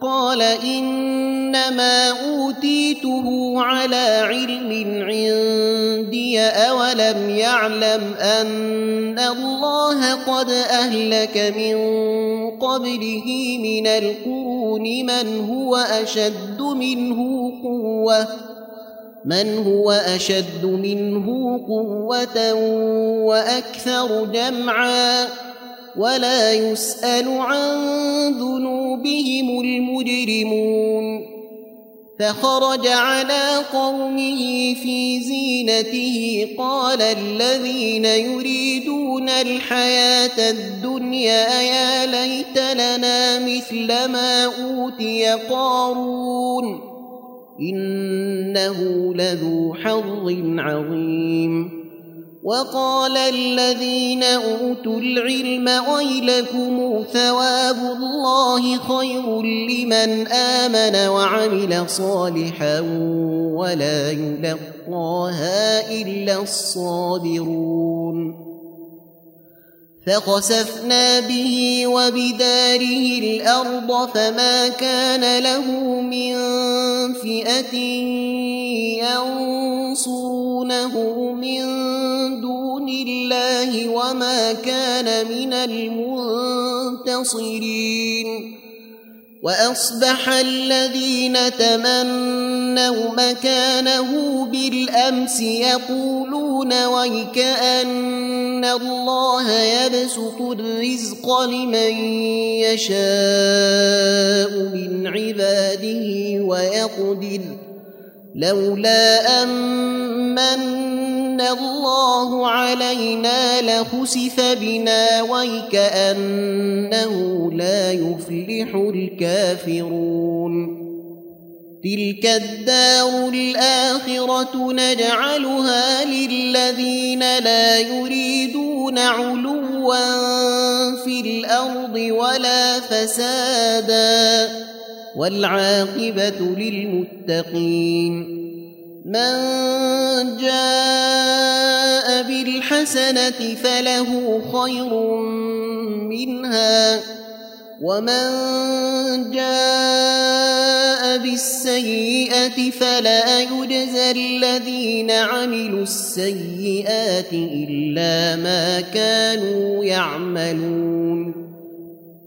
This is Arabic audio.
قال إنما أوتيته على علم عندي أولم يعلم أن الله قد أهلك من قبله من القرون من هو أشد منه قوة وأكثر جمعا ولا يسأل عن ذنوبهم المجرمون فخرج على قومه في زينته قال الذين يريدون الحياة الدنيا يا ليت لنا مثل ما أوتي قارون إنه لذو حظ عظيم وقال الذين أوتوا العلم ويلكم ثواب الله خير لمن آمن وعمل صالحا ولا يلقاها إلا الصابرون فخسفنا به وبداره الأرض فما كان له من فئة ينصرونه من دون الله وما كان من المنتصرين وأصبح الذين تمنوا مكانه بالأمس يقولون ويكأن الله يبسط الرزق لمن يشاء من عباده ويقدر لولا أمن الله علينا لخسف بنا ويكأنه لا يفلح الكافرون تلك الدار الآخرة نجعلها للذين لا يريدون علوا في الأرض ولا فسادا والعاقبة للمتقين من جاء بالحسنة فله خير منها ومن جاء بالسيئة فلا يجزى الذين عملوا السيئات إلا ما كانوا يعملون